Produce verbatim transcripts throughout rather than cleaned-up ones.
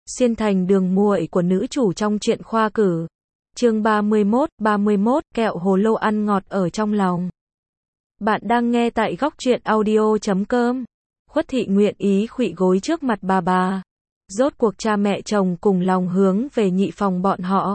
Xuyên thành đường muội của nữ chủ trong truyện khoa cử. Chương ba mươi mốt, ba mươi mốt, kẹo hồ lô ăn ngọt ở trong lòng. Bạn đang nghe tại góc truyện audio chấm com. Khuất Thị nguyện ý khuỵu gối trước mặt bà bà. Rốt cuộc cha mẹ chồng cùng lòng hướng về nhị phòng bọn họ.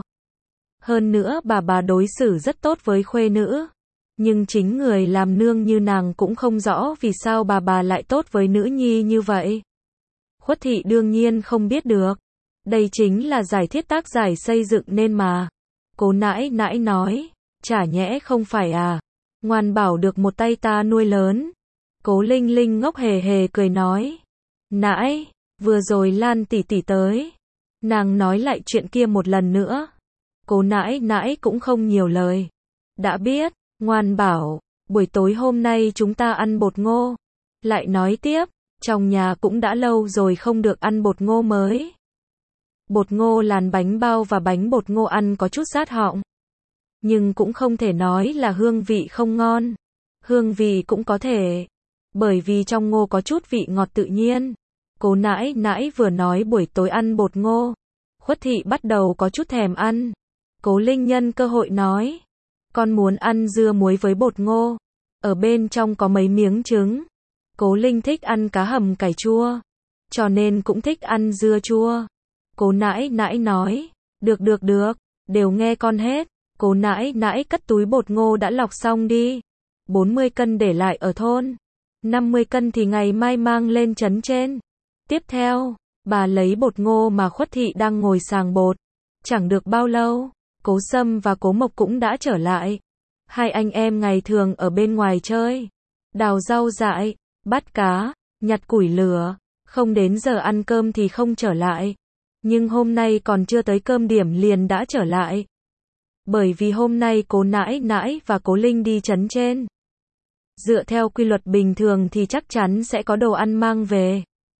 Hơn nữa bà bà đối xử rất tốt với khuê nữ. Nhưng chính người làm nương như nàng cũng không rõ vì sao bà bà lại tốt với nữ nhi như vậy. Khuất Thị đương nhiên không biết được. Đây chính là giải thiết tác giải xây dựng nên mà. Cố nãi nãi nói, chả nhẽ không phải à, ngoan bảo được một tay ta nuôi lớn. Cố Linh Linh ngốc hề hề cười nói, nãi, vừa rồi Lan tỷ tỷ tới. Nàng nói lại chuyện kia một lần nữa. Cố nãi nãi cũng không nhiều lời. Đã biết, ngoan bảo, buổi tối hôm nay chúng ta ăn bột ngô. Lại nói tiếp, trong nhà cũng đã lâu rồi không được ăn bột ngô mới. Bột ngô làn bánh bao và bánh bột ngô ăn có chút rát họng. Nhưng cũng không thể nói là hương vị không ngon. Hương vị cũng có thể. Bởi vì trong ngô có chút vị ngọt tự nhiên. Cố nãi nãi vừa nói buổi tối ăn bột ngô. Khuất Thị bắt đầu có chút thèm ăn. Cố Linh nhân cơ hội nói. Con muốn ăn dưa muối với bột ngô. Ở bên trong có mấy miếng trứng. Cố Linh thích ăn cá hầm cải chua. Cho nên cũng thích ăn dưa chua. Cố nãi nãi nói, được được được, đều nghe con hết. Cố nãi nãi cất túi bột ngô đã lọc xong đi. bốn mươi cân để lại ở thôn. năm mươi cân thì ngày mai mang lên trấn trên. Tiếp theo, bà lấy bột ngô mà Khuất Thị đang ngồi sàng bột. Chẳng được bao lâu, Cố Sâm và Cố Mộc cũng đã trở lại. Hai anh em ngày thường ở bên ngoài chơi. Đào rau dại, bắt cá, nhặt củi lửa. Không đến giờ ăn cơm thì không trở lại. Nhưng hôm nay còn chưa tới cơm điểm liền đã trở lại. Bởi vì hôm nay Cố nãi nãi và Cố Linh đi trấn trên. Dựa theo quy luật bình thường thì chắc chắn sẽ có đồ ăn mang về.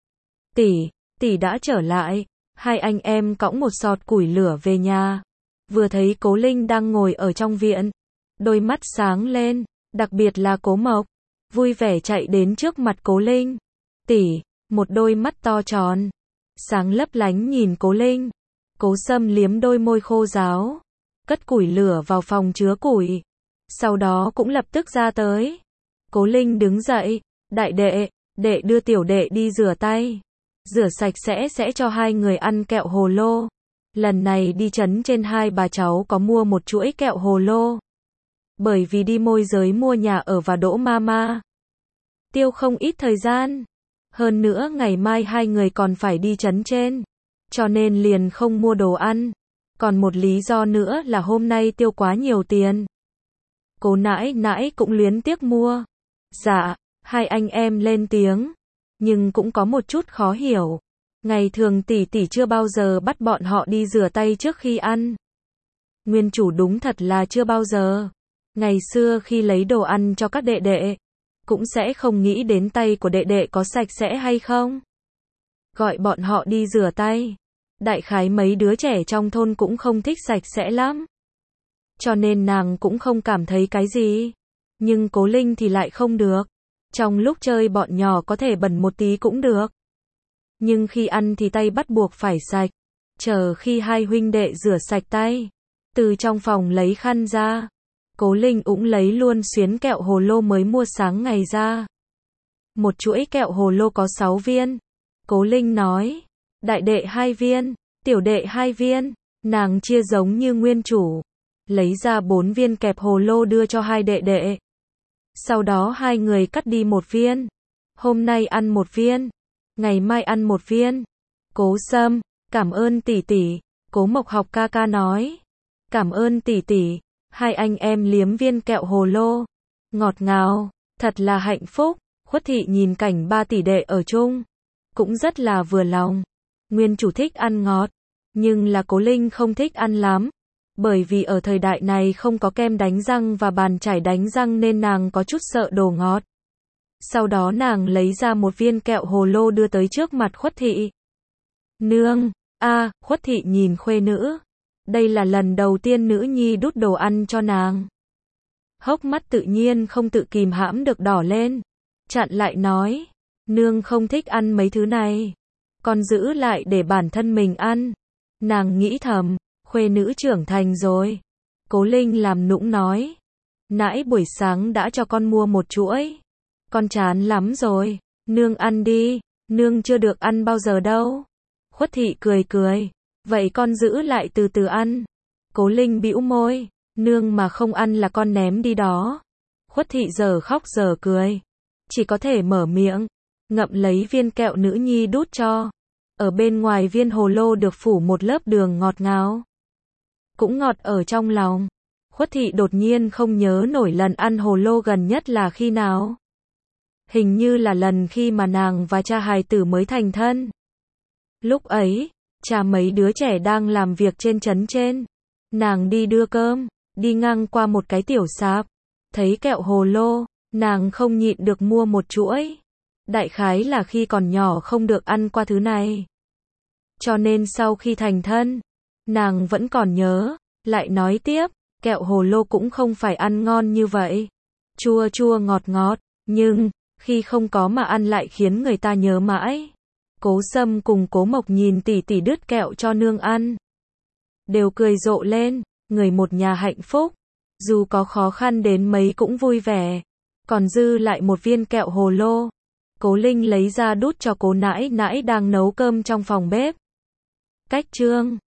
Tỷ, tỷ đã trở lại. Hai anh em cõng một sọt củi lửa về nhà. Vừa thấy Cố Linh đang ngồi ở trong viện. Đôi mắt sáng lên, đặc biệt là Cố Mộc. Vui vẻ chạy đến trước mặt Cố Linh. Tỷ, một đôi mắt to tròn. Sáng lấp lánh nhìn Cố Linh. Cố Sâm liếm đôi môi khô ráo. Cất củi lửa vào phòng chứa củi. Sau đó cũng lập tức ra tới. Cố Linh đứng dậy. Đại đệ, đệ đưa tiểu đệ đi rửa tay. Rửa sạch sẽ sẽ cho hai người ăn kẹo hồ lô. Lần này đi trấn trên hai bà cháu có mua một chuỗi kẹo hồ lô. Bởi vì đi môi giới mua nhà ở và đỗ mama. Tiêu không ít thời gian. Hơn nữa ngày mai hai người còn phải đi trấn trên. Cho nên liền không mua đồ ăn. Còn một lý do nữa là hôm nay tiêu quá nhiều tiền. Cố nãi nãi cũng luyến tiếc mua. Dạ, hai anh em lên tiếng. Nhưng cũng có một chút khó hiểu. Ngày thường tỷ tỷ chưa bao giờ bắt bọn họ đi rửa tay trước khi ăn. Nguyên chủ đúng thật là chưa bao giờ. Ngày xưa khi lấy đồ ăn cho các đệ đệ. Cũng sẽ không nghĩ đến tay của đệ đệ có sạch sẽ hay không. Gọi bọn họ đi rửa tay. Đại khái mấy đứa trẻ trong thôn cũng không thích sạch sẽ lắm. Cho nên nàng cũng không cảm thấy cái gì. Nhưng Cố Linh thì lại không được. Trong lúc chơi bọn nhỏ có thể bẩn một tí cũng được. Nhưng khi ăn thì tay bắt buộc phải sạch. Chờ khi hai huynh đệ rửa sạch tay. Từ trong phòng lấy khăn ra. Cố Linh cũng lấy luôn xuyến kẹo hồ lô mới mua sáng ngày ra. Một chuỗi kẹo hồ lô có sáu viên. Cố Linh nói, đại đệ hai viên, tiểu đệ hai viên. Nàng chia giống như nguyên chủ. Lấy ra bốn viên kẹp hồ lô đưa cho hai đệ đệ. Sau đó hai người cắt đi một viên. Hôm nay ăn một viên. Ngày mai ăn một viên. Cố Sâm, cảm ơn tỷ tỷ. Cố Mộc học ca ca nói. Cảm ơn tỷ tỷ. Hai anh em liếm viên kẹo hồ lô. Ngọt ngào, thật là hạnh phúc. Khuất Thị nhìn cảnh ba tỷ đệ ở chung. Cũng rất là vừa lòng. Nguyên chủ thích ăn ngọt. Nhưng là Cố Linh không thích ăn lắm. Bởi vì ở thời đại này không có kem đánh răng và bàn chải đánh răng nên nàng có chút sợ đồ ngọt. Sau đó nàng lấy ra một viên kẹo hồ lô đưa tới trước mặt Khuất Thị. Nương, a, Khuất Thị nhìn khuê nữ. Đây là lần đầu tiên nữ nhi đút đồ ăn cho nàng. Hốc mắt tự nhiên không tự kìm hãm được đỏ lên. Chặn lại nói, nương không thích ăn mấy thứ này. con giữ lại để bản thân mình ăn. Nàng nghĩ thầm, khuê nữ trưởng thành rồi. Cố Linh làm nũng nói, nãy buổi sáng đã cho con mua một chuỗi. Con chán lắm rồi, nương ăn đi, nương chưa được ăn bao giờ đâu. Khuất thị cười cười, vậy con giữ lại từ từ ăn. Cố Linh bĩu môi, nương mà không ăn là con ném đi đó. Khuất thị giờ khóc giờ cười, chỉ có thể mở miệng, ngậm lấy viên kẹo nữ nhi đút cho. Ở bên ngoài viên hồ lô được phủ một lớp đường ngọt ngào. Cũng ngọt ở trong lòng. Khuất thị đột nhiên không nhớ nổi lần ăn hồ lô gần nhất là khi nào. Hình như là lần khi mà nàng và cha hài tử mới thành thân. Lúc ấy, cha mấy đứa trẻ đang làm việc trên trấn trên. Nàng đi đưa cơm, đi ngang qua một cái tiểu sạp. Thấy kẹo hồ lô, nàng không nhịn được mua một chuỗi. Đại khái là khi còn nhỏ không được ăn qua thứ này. Cho nên sau khi thành thân, nàng vẫn còn nhớ, lại nói tiếp, kẹo hồ lô cũng không phải ăn ngon như vậy. Chua chua ngọt ngọt, nhưng, khi không có mà ăn lại khiến người ta nhớ mãi. Cố Sâm cùng Cố Mộc nhìn tỷ tỷ đứt kẹo cho nương ăn. Đều cười rộ lên, người một nhà hạnh phúc. Dù có khó khăn đến mấy cũng vui vẻ. Còn dư lại một viên kẹo hồ lô. Cố Linh lấy ra đút cho Cố nãi nãi đang nấu cơm trong phòng bếp. Cách chương